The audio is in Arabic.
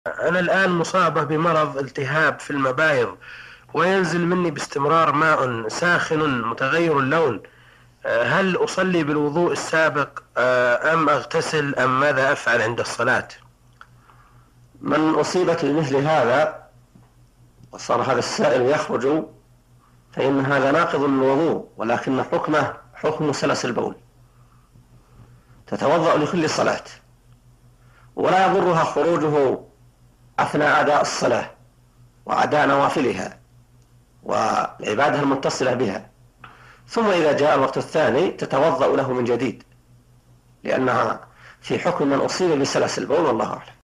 أنا الآن مصابة بمرض التهاب في المبايض، وينزل مني باستمرار ماء ساخن متغير اللون. هل أصلي بالوضوء السابق أم أغتسل أم ماذا أفعل عند الصلاة؟ من أصيبت بمثل هذا وصار هذا السائل يخرج فإن هذا ناقض للوضوء، ولكن حكمه حكم سلس البول. تتوضأ لكل صلاة، ولا يضرها خروجه أثناء أداء الصلاة وأداء نوافلها والعبادة المتصلة بها، ثم إذا جاء الوقت الثاني تتوضأ له من جديد، لأنها في حكم من أصيب بسلس البول، والله أعلم.